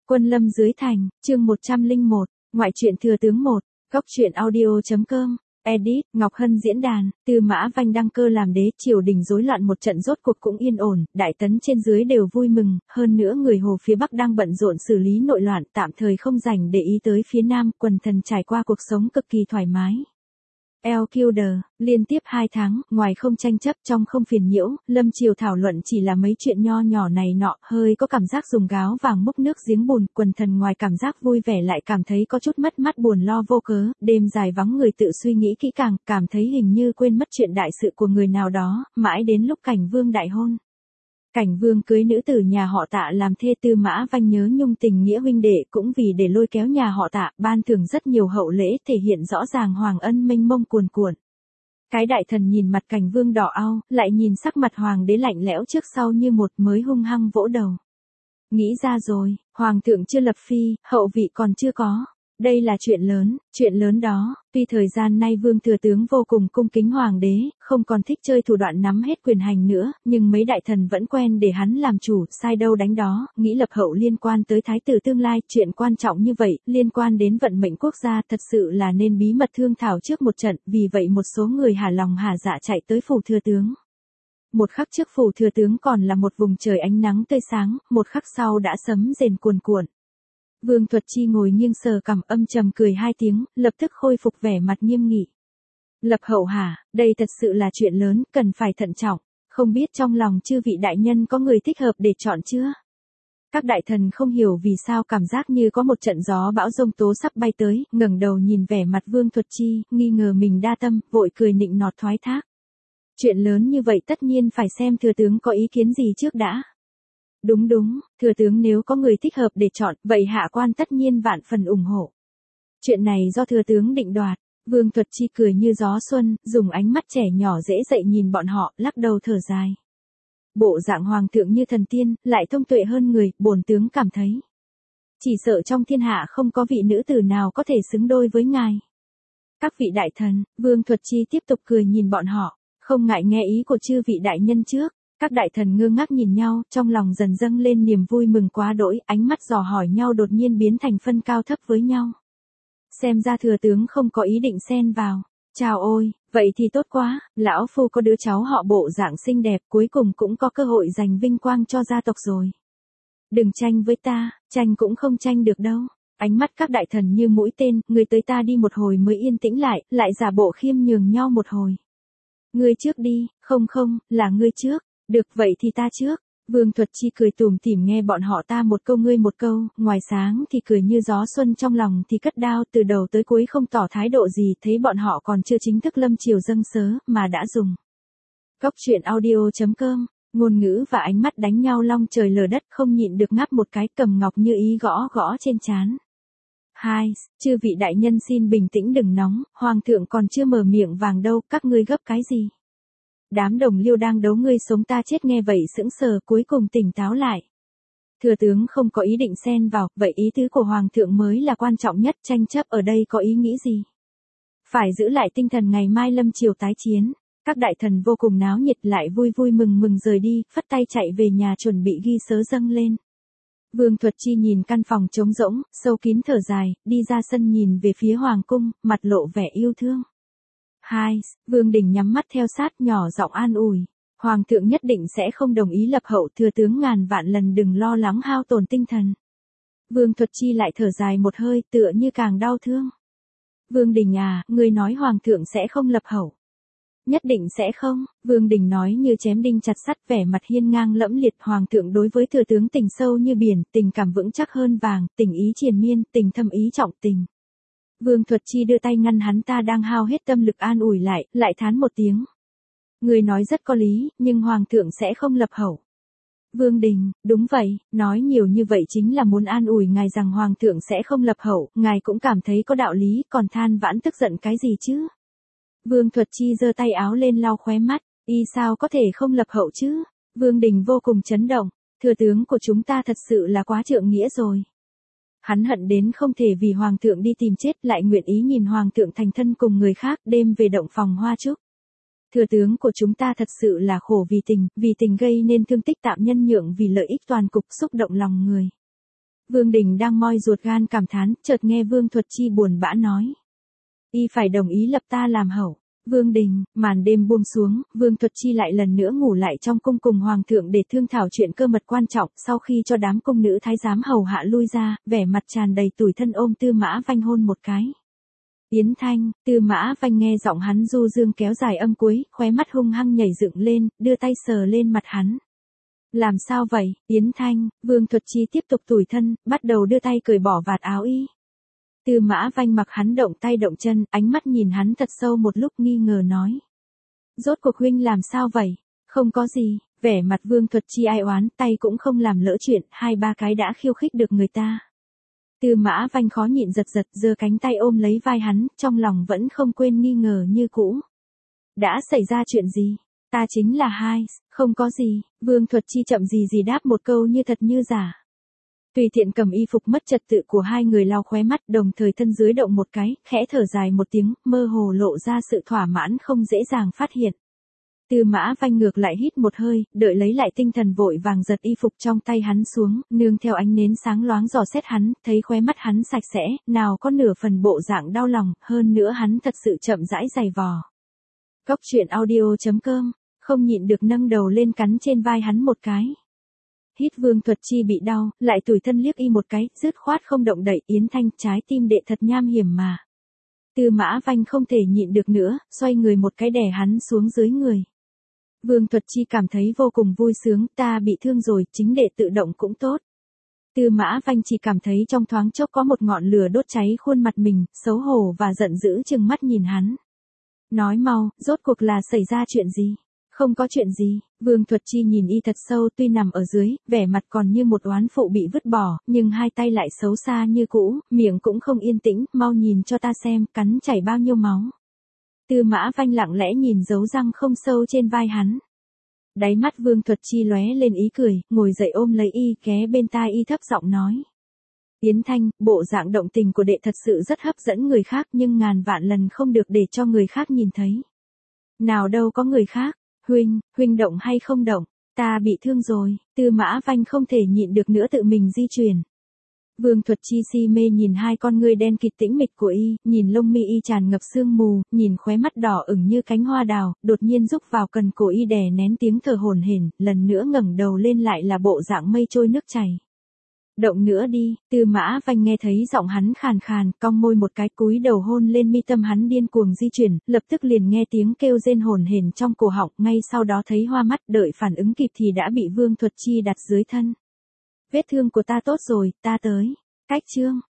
Quân lâm dưới thành, chương 101, ngoại truyện thừa tướng 1, góc truyện audio.com, edit, Ngọc Hân diễn đàn, Tư Mã Vanh đăng cơ làm đế, triều đình rối loạn một trận rốt cuộc cũng yên ổn, đại tấn trên dưới đều vui mừng, hơn nữa người Hồ phía Bắc đang bận rộn xử lý nội loạn, tạm thời không rảnh để ý tới phía Nam, quần thần trải qua cuộc sống cực kỳ thoải mái. LQD, liên tiếp 2 tháng, ngoài không tranh chấp trong không phiền nhiễu, lâm triều thảo luận chỉ là mấy chuyện nho nhỏ này nọ, hơi có cảm giác dùng gáo vàng múc nước giếng bùn, quần thần ngoài cảm giác vui vẻ lại cảm thấy có chút mất mát buồn lo vô cớ, đêm dài vắng người tự suy nghĩ kỹ càng, cảm thấy hình như quên mất chuyện đại sự của người nào đó, mãi đến lúc Cảnh Vương đại hôn. Cảnh Vương cưới nữ tử nhà họ Tạ làm thê, Tư Mã Vanh nhớ nhung tình nghĩa huynh đệ, cũng vì để lôi kéo nhà họ Tạ, ban thưởng rất nhiều hậu lễ, thể hiện rõ ràng hoàng ân mênh mông cuồn cuộn. Cái đại thần nhìn mặt Cảnh Vương đỏ au, lại nhìn sắc mặt hoàng đế lạnh lẽo trước sau như một, mới hung hăng vỗ đầu. Nghĩ ra rồi, hoàng thượng chưa lập phi, hậu vị còn chưa có. Đây là chuyện lớn đó, tuy thời gian nay Vương thừa tướng vô cùng cung kính hoàng đế, không còn thích chơi thủ đoạn nắm hết quyền hành nữa, nhưng mấy đại thần vẫn quen để hắn làm chủ, sai đâu đánh đó, nghĩ lập hậu liên quan tới thái tử tương lai, chuyện quan trọng như vậy, liên quan đến vận mệnh quốc gia, thật sự là nên bí mật thương thảo trước một trận, vì vậy một số người hả lòng hả dạ chạy tới phủ thừa tướng. Một khắc trước phủ thừa tướng còn là một vùng trời ánh nắng tươi sáng, một khắc sau đã sấm rền cuồn cuộn. Vương Thuật Chi ngồi nghiêng sờ cằm, âm trầm cười 2 tiếng, lập tức khôi phục vẻ mặt nghiêm nghị. Lập hậu hả, đây thật sự là chuyện lớn, cần phải thận trọng, không biết trong lòng chư vị đại nhân có người thích hợp để chọn chưa? Các đại thần không hiểu vì sao cảm giác như có một trận gió bão giông tố sắp bay tới, ngẩng đầu nhìn vẻ mặt Vương Thuật Chi, nghi ngờ mình đa tâm, vội cười nịnh nọt thoái thác. Chuyện lớn như vậy tất nhiên phải xem thừa tướng có ý kiến gì trước đã. Đúng, thừa tướng nếu có người thích hợp để chọn, vậy hạ quan tất nhiên vạn phần ủng hộ. Chuyện này do thừa tướng định đoạt. Vương Thuật Chi cười như gió xuân, dùng ánh mắt trẻ nhỏ dễ dậy nhìn bọn họ, lắc đầu thở dài. Bộ dạng hoàng thượng như thần tiên, lại thông tuệ hơn người, bổn tướng cảm thấy. Chỉ sợ trong thiên hạ không có vị nữ tử nào có thể xứng đôi với ngài. Các vị đại thần, Vương Thuật Chi tiếp tục cười nhìn bọn họ, không ngại nghe ý của chư vị đại nhân trước. Các đại thần ngơ ngác nhìn nhau, trong lòng dần dâng lên niềm vui mừng quá đỗi, ánh mắt dò hỏi nhau đột nhiên biến thành phân cao thấp với nhau. Xem ra thừa tướng không có ý định xen vào. Chào ôi, vậy thì tốt quá, lão phu có đứa cháu họ Bộ dạng xinh đẹp, cuối cùng cũng có cơ hội giành vinh quang cho gia tộc rồi. Đừng tranh với ta, tranh cũng không tranh được đâu. Ánh mắt các đại thần như mũi tên, người tới ta đi một hồi mới yên tĩnh lại giả bộ khiêm nhường nhau một hồi. Ngươi trước đi, không, là ngươi trước. Được vậy thì ta trước. Vương Thuật Chi cười tủm tỉm nghe bọn họ ta một câu ngươi một câu, ngoài sáng thì cười như gió xuân, trong lòng thì cất đao, từ đầu tới cuối không tỏ thái độ gì, thấy bọn họ còn chưa chính thức lâm triều dâng sớ, mà đã dùng. Góc truyện audio.com, ngôn ngữ và ánh mắt đánh nhau long trời lở đất, không nhịn được ngáp một cái, Cầm Ngọc Như Ý gõ trên trán. Chư vị đại nhân xin bình tĩnh đừng nóng, hoàng thượng còn chưa mở miệng vàng đâu, các ngươi gấp cái gì? Đám đồng liêu đang đấu ngươi sống ta chết nghe vậy sững sờ, cuối cùng tỉnh táo lại. Thừa tướng không có ý định xen vào, vậy ý tứ của hoàng thượng mới là quan trọng nhất, tranh chấp ở đây có ý nghĩ gì? Phải giữ lại tinh thần ngày mai lâm triều tái chiến. Các đại thần vô cùng náo nhiệt lại vui mừng rời đi, phất tay chạy về nhà chuẩn bị ghi sớ dâng lên. Vương Thuật Chi nhìn căn phòng trống rỗng, sâu kín thở dài, đi ra sân nhìn về phía hoàng cung, mặt lộ vẻ yêu thương. Vương Đình nhắm mắt theo sát, nhỏ giọng an ủi. Hoàng thượng nhất định sẽ không đồng ý lập hậu, thừa tướng ngàn vạn lần đừng lo lắng hao tổn tinh thần. Vương Thuật Chi lại thở dài một hơi, tựa như càng đau thương. Vương Đình à, ngươi nói hoàng thượng sẽ không lập hậu. Nhất định sẽ không, Vương Đình nói như chém đinh chặt sắt, vẻ mặt hiên ngang lẫm liệt. Hoàng thượng đối với thừa tướng tình sâu như biển, tình cảm vững chắc hơn vàng, tình ý triền miên, tình thâm ý trọng tình. Vương Thuật Chi đưa tay ngăn hắn ta đang hao hết tâm lực an ủi lại thán một tiếng. Người nói rất có lý, nhưng hoàng thượng sẽ không lập hậu. Vương Đình, đúng vậy, nói nhiều như vậy chính là muốn an ủi ngài rằng hoàng thượng sẽ không lập hậu, ngài cũng cảm thấy có đạo lý, còn than vãn tức giận cái gì chứ? Vương Thuật Chi giơ tay áo lên lau khóe mắt, y sao có thể không lập hậu chứ? Vương Đình vô cùng chấn động, thừa tướng của chúng ta thật sự là quá trượng nghĩa rồi. Hắn hận đến không thể vì hoàng thượng đi tìm chết, lại nguyện ý nhìn hoàng thượng thành thân cùng người khác, đêm về động phòng hoa trúc. Thừa tướng của chúng ta thật sự là khổ vì tình gây nên thương tích, tạm nhân nhượng vì lợi ích toàn cục, xúc động lòng người. Vương Đình đang moi ruột gan cảm thán, chợt nghe Vương Thuật Chi buồn bã nói. Y phải đồng ý lập ta làm hậu. Vương Đình, màn đêm buông xuống, Vương Thuật Chi lại lần nữa ngủ lại trong cung cùng hoàng thượng để thương thảo chuyện cơ mật quan trọng, sau khi cho đám cung nữ thái giám hầu hạ lui ra, vẻ mặt tràn đầy tủi thân ôm Tư Mã Vanh hôn một cái. Yến Thanh, Tư Mã Vanh nghe giọng hắn du dương kéo dài âm cuối, khóe mắt hung hăng nhảy dựng lên, đưa tay sờ lên mặt hắn. Làm sao vậy, Yến Thanh? Vương Thuật Chi tiếp tục tủi thân, bắt đầu đưa tay cởi bỏ vạt áo y. Tư Mã Vanh mặc hắn động tay động chân, ánh mắt nhìn hắn thật sâu một lúc nghi ngờ nói. Rốt cuộc huynh làm sao vậy? Không có gì, vẻ mặt Vương Thuật Chi ai oán, tay cũng không làm lỡ chuyện, 2-3 cái đã khiêu khích được người ta. Tư Mã Vanh khó nhịn giật giơ cánh tay ôm lấy vai hắn, trong lòng vẫn không quên nghi ngờ như cũ. Đã xảy ra chuyện gì? Ta chính là hai, không có gì, Vương Thuật Chi chậm gì đáp một câu như thật như giả. Tùy tiện cầm y phục mất trật tự của hai người lau khóe mắt, đồng thời thân dưới động một cái, khẽ thở dài một tiếng, mơ hồ lộ ra sự thỏa mãn không dễ dàng phát hiện. Tư Mã Vanh ngược lại hít một hơi, đợi lấy lại tinh thần vội vàng giật y phục trong tay hắn xuống, nương theo ánh nến sáng loáng dò xét hắn, thấy khóe mắt hắn sạch sẽ, nào có nửa phần bộ dạng đau lòng, hơn nữa hắn thật sự chậm rãi giày vò. Cóc truyện audio.com, không nhịn được nâng đầu lên cắn trên vai hắn một cái. Hít Vương Thuật Chi bị đau, lại tủi thân liếc y một cái, dứt khoát không động đậy. Yến Thanh, trái tim đệ thật nham hiểm mà. Tư Mã Vanh không thể nhịn được nữa, xoay người một cái đè hắn xuống dưới người. Vương Thuật Chi cảm thấy vô cùng vui sướng, ta bị thương rồi, chính đệ tự động cũng tốt. Tư Mã Vanh chỉ cảm thấy trong thoáng chốc có một ngọn lửa đốt cháy khuôn mặt mình, xấu hổ và giận dữ trừng mắt nhìn hắn. Nói mau, rốt cuộc là xảy ra chuyện gì? Không có chuyện gì, Vương Thuật Chi nhìn y thật sâu, tuy nằm ở dưới, vẻ mặt còn như một oán phụ bị vứt bỏ, nhưng hai tay lại xấu xa như cũ, miệng cũng không yên tĩnh, mau nhìn cho ta xem, cắn chảy bao nhiêu máu. Tư Mã Vanh lặng lẽ nhìn dấu răng không sâu trên vai hắn. Đáy mắt Vương Thuật Chi lóe lên ý cười, ngồi dậy ôm lấy y, ghé bên tai y thấp giọng nói. Yến Thanh, bộ dạng động tình của đệ thật sự rất hấp dẫn người khác, nhưng ngàn vạn lần không được để cho người khác nhìn thấy. Nào đâu có người khác. Huynh động hay không động, ta bị thương rồi. Tư Mã Vanh không thể nhịn được nữa tự mình di chuyển. Vương Thuật Chi si mê nhìn hai con ngươi đen kịt tĩnh mịch của y, nhìn lông mi y tràn ngập sương mù, nhìn khóe mắt đỏ ửng như cánh hoa đào, đột nhiên rúc vào cần cổ y đè nén tiếng thở hổn hển, lần nữa ngẩng đầu lên lại là bộ dạng mây trôi nước chảy. Động nữa đi, Tư Mã Vanh nghe thấy giọng hắn khàn khàn, cong môi một cái, cúi đầu hôn lên mi tâm hắn điên cuồng di chuyển, lập tức liền nghe tiếng kêu rên hổn hển trong cổ họng, ngay sau đó thấy hoa mắt, đợi phản ứng kịp thì đã bị Vương Thuật Chi đặt dưới thân. Vết thương của ta tốt rồi, ta tới. Cách chương